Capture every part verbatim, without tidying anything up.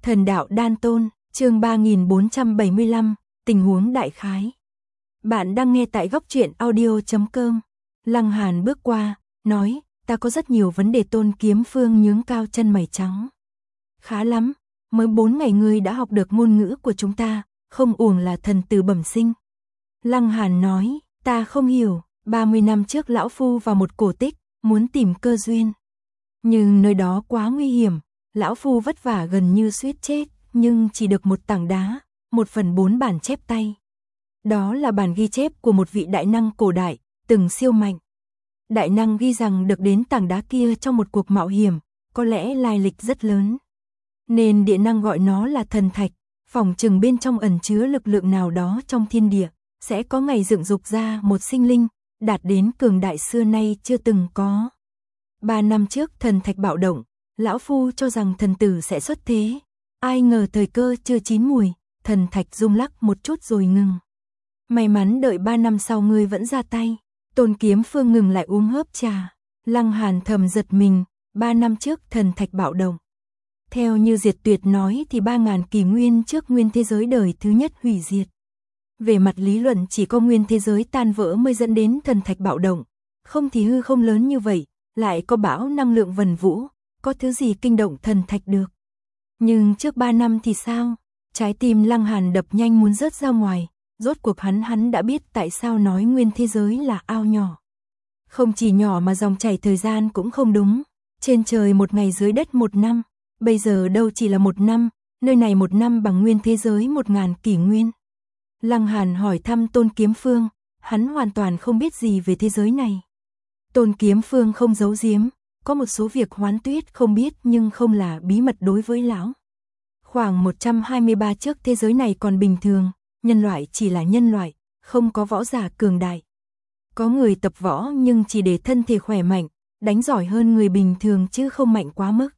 Thần đạo đan tôn, chương ba nghìn bốn trăm bảy mươi lăm, tình huống đại khái. Bạn đang nghe tại góc truyện audio chấm com. Lăng Hàn bước qua, nói, ta có rất nhiều vấn đề. Tôn Kiếm Phương nhướng cao chân mày trắng. Khá lắm, mới bốn ngày ngươi đã học được ngôn ngữ của chúng ta, không uổng là thần tử bẩm sinh. Lăng Hàn nói, ta không hiểu, ba mươi năm trước lão phu vào một cổ tích, muốn tìm cơ duyên. Nhưng nơi đó quá nguy hiểm, lão phu vất vả gần như suýt chết, nhưng chỉ được một tảng đá, một phần bốn bản chép tay. Đó là bản ghi chép của một vị đại năng cổ đại, từng siêu mạnh. Đại năng ghi rằng được đến tảng đá kia trong một cuộc mạo hiểm, có lẽ lai lịch rất lớn. Nên địa năng gọi nó là thần thạch, phỏng chừng bên trong ẩn chứa lực lượng nào đó trong thiên địa, sẽ có ngày dựng dục ra một sinh linh, đạt đến cường đại xưa nay chưa từng có. Ba năm trước thần thạch bạo động, lão phu cho rằng thần tử sẽ xuất thế. Ai ngờ thời cơ chưa chín mùi, thần thạch rung lắc một chút rồi ngừng. May mắn đợi ba năm sau ngươi vẫn ra tay. Tôn Kiếm Phương ngừng lại uống hớp trà. Lăng Hàn thầm giật mình, ba năm trước thần thạch bạo động. Theo như Diệt Tuyệt nói thì ba ngàn kỷ nguyên trước nguyên thế giới đời thứ nhất hủy diệt. Về mặt lý luận chỉ có nguyên thế giới tan vỡ mới dẫn đến thần thạch bạo động. Không thì hư không lớn như vậy, lại có bão năng lượng vần vũ, có thứ gì kinh động thần thạch được. Nhưng trước ba năm thì sao? Trái tim Lăng Hàn đập nhanh muốn rớt ra ngoài, rốt cuộc hắn hắn đã biết tại sao nói nguyên thế giới là ao nhỏ. Không chỉ nhỏ mà dòng chảy thời gian cũng không đúng, trên trời một ngày dưới đất một năm, bây giờ đâu chỉ là một năm, nơi này một năm bằng nguyên thế giới một ngàn kỷ nguyên. Lăng Hàn hỏi thăm Tôn Kiếm Phương, hắn hoàn toàn không biết gì về thế giới này. Tôn Kiếm Phương không giấu giếm, có một số việc Hoán Tuyết không biết nhưng không là bí mật đối với lão. Khoảng một trăm hai mươi ba trước thế giới này còn bình thường, nhân loại chỉ là nhân loại, không có võ giả cường đại. Có người tập võ nhưng chỉ để thân thể khỏe mạnh, đánh giỏi hơn người bình thường chứ không mạnh quá mức.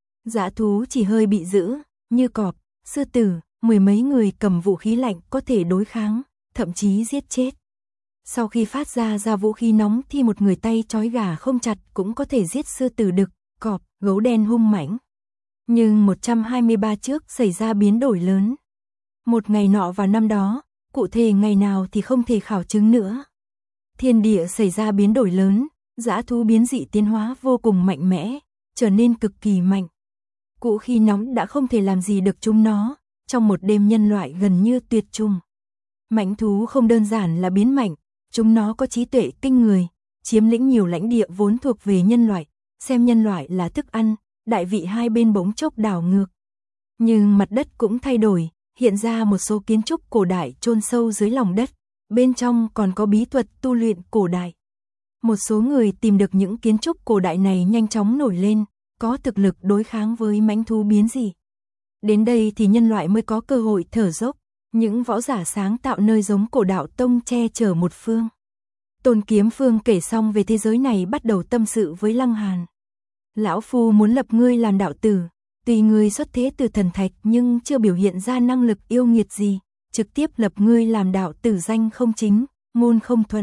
Dã thú chỉ hơi bị dữ, như cọp, sư tử, mười mấy người cầm vũ khí lạnh có thể đối kháng, thậm chí giết chết. Sau khi phát ra ra vũ khí nóng thì một người tay trói gà không chặt cũng có thể giết sư tử đực, cọp, gấu đen hung mãnh. Nhưng một trăm hai mươi ba trước xảy ra biến đổi lớn. Một ngày nọ vào năm đó, cụ thể ngày nào thì không thể khảo chứng nữa. Thiên địa xảy ra biến đổi lớn, dã thú biến dị tiến hóa vô cùng mạnh mẽ, trở nên cực kỳ mạnh. Vũ khí nóng đã không thể làm gì được chúng nó, trong một đêm nhân loại gần như tuyệt chủng. Mãnh thú không đơn giản là biến mạnh, chúng nó có trí tuệ kinh người, chiếm lĩnh nhiều lãnh địa vốn thuộc về nhân loại, xem nhân loại là thức ăn, đại vị hai bên bỗng chốc đảo ngược. Nhưng mặt đất cũng thay đổi, hiện ra một số kiến trúc cổ đại chôn sâu dưới lòng đất, bên trong còn có bí thuật tu luyện cổ đại. Một số người tìm được những kiến trúc cổ đại này nhanh chóng nổi lên, có thực lực đối kháng với mãnh thú biến dị. Đến đây thì nhân loại mới có cơ hội thở dốc, những võ giả sáng tạo nơi giống cổ đạo tông che chở một phương. Tôn Kiếm Phương kể xong về thế giới này bắt đầu tâm sự với Lăng Hàn. Lão phu muốn lập ngươi làm đạo tử, tùy ngươi xuất thế từ thần thạch nhưng chưa biểu hiện ra năng lực yêu nghiệt gì, trực tiếp lập ngươi làm đạo tử danh không chính, ngôn không thuận.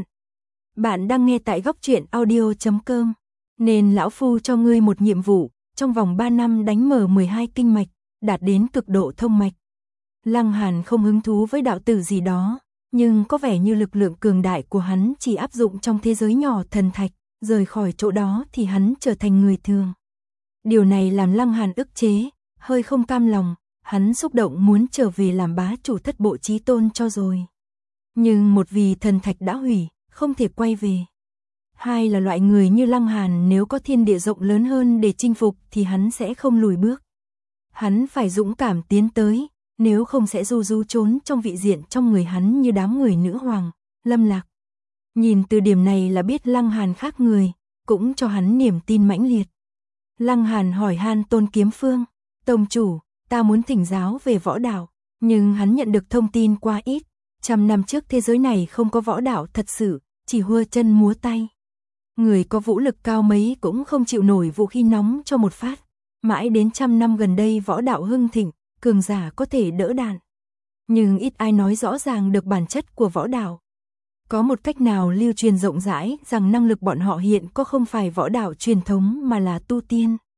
Bạn đang nghe tại góc truyện audio chấm com, nên lão phu cho ngươi một nhiệm vụ, trong vòng ba năm đánh mở mười hai kinh mạch, đạt đến cực độ thông mạch. Lăng Hàn không hứng thú với đạo tử gì đó, nhưng có vẻ như lực lượng cường đại của hắn chỉ áp dụng trong thế giới nhỏ thần thạch, rời khỏi chỗ đó thì hắn trở thành người thường. Điều này làm Lăng Hàn ức chế, hơi không cam lòng, hắn xúc động muốn trở về làm bá chủ thất bộ chí tôn cho rồi. Nhưng một vì thần thạch đã hủy, không thể quay về. Hai là loại người như Lăng Hàn nếu có thiên địa rộng lớn hơn để chinh phục thì hắn sẽ không lùi bước. Hắn phải dũng cảm tiến tới, nếu không sẽ ru rú trốn trong vị diện trong người hắn như đám người nữ hoàng, Lâm Lạc. Nhìn từ điểm này là biết Lăng Hàn khác người, cũng cho hắn niềm tin mãnh liệt. Lăng Hàn hỏi han Tôn Kiếm Phương, tông chủ, ta muốn thỉnh giáo về võ đạo, nhưng hắn nhận được thông tin quá ít. Trăm năm trước thế giới này không có võ đạo thật sự, chỉ hua chân múa tay. Người có vũ lực cao mấy cũng không chịu nổi vũ khí nóng cho một phát. Mãi đến trăm năm gần đây võ đạo hưng thịnh, cường giả có thể đỡ đạn. Nhưng ít ai nói rõ ràng được bản chất của võ đạo. Có một cách nào lưu truyền rộng rãi rằng năng lực bọn họ hiện có không phải võ đạo truyền thống mà là tu tiên.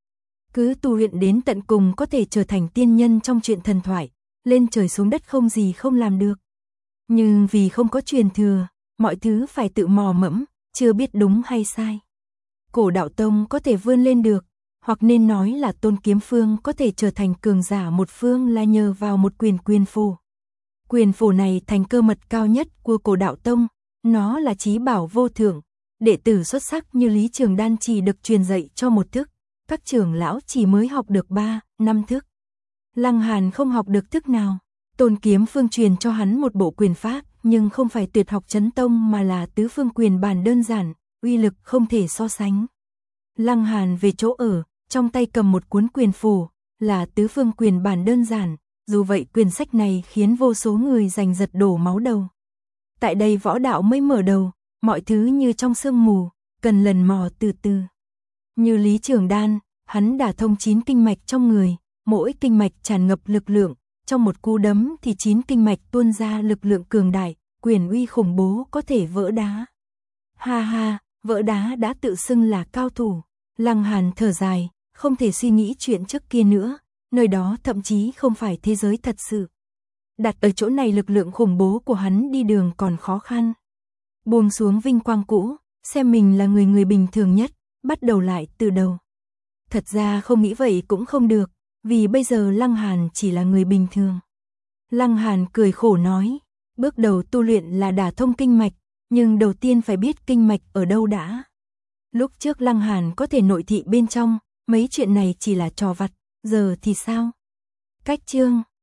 Cứ tu luyện đến tận cùng có thể trở thành tiên nhân trong truyện thần thoại, lên trời xuống đất không gì không làm được. Nhưng vì không có truyền thừa, mọi thứ phải tự mò mẫm, chưa biết đúng hay sai. Cổ đạo tông có thể vươn lên được, hoặc nên nói là Tôn Kiếm Phương có thể trở thành cường giả một phương là nhờ vào một quyền quyền phù. Quyền phù này thành cơ mật cao nhất của cổ đạo tông, nó là chí bảo vô thượng. Đệ tử xuất sắc như Lý Trường Đan chỉ được truyền dạy cho một thức, các trưởng lão chỉ mới học được ba, năm thức. Lăng Hàn không học được thức nào. Tôn Kiếm Phương truyền cho hắn một bộ quyền pháp, nhưng không phải tuyệt học chấn tông mà là tứ phương quyền bản đơn giản, uy lực không thể so sánh. Lăng Hàn về chỗ ở, trong tay cầm một cuốn quyền phù, là tứ phương quyền bản đơn giản, dù vậy quyền sách này khiến vô số người giành giật đổ máu đầu. Tại đây võ đạo mới mở đầu, mọi thứ như trong sương mù, cần lần mò từ từ. Như Lý Trường Đan, hắn đả thông chín kinh mạch trong người, mỗi kinh mạch tràn ngập lực lượng, trong một cú đấm thì chín kinh mạch tuôn ra lực lượng cường đại, quyền uy khủng bố có thể vỡ đá. Ha ha, vỡ đá đã tự xưng là cao thủ. Lăng Hàn thở dài, không thể suy nghĩ chuyện trước kia nữa, nơi đó thậm chí không phải thế giới thật sự. Đặt ở chỗ này lực lượng khủng bố của hắn đi đường còn khó khăn. Buông xuống vinh quang cũ, xem mình là người người bình thường nhất, bắt đầu lại từ đầu. Thật ra không nghĩ vậy cũng không được, vì bây giờ Lăng Hàn chỉ là người bình thường. Lăng Hàn cười khổ nói, bước đầu tu luyện là đả thông kinh mạch, nhưng đầu tiên phải biết kinh mạch ở đâu đã. Lúc trước Lăng Hàn có thể nội thị bên trong, mấy chuyện này chỉ là trò vặt, giờ thì sao? Cách chương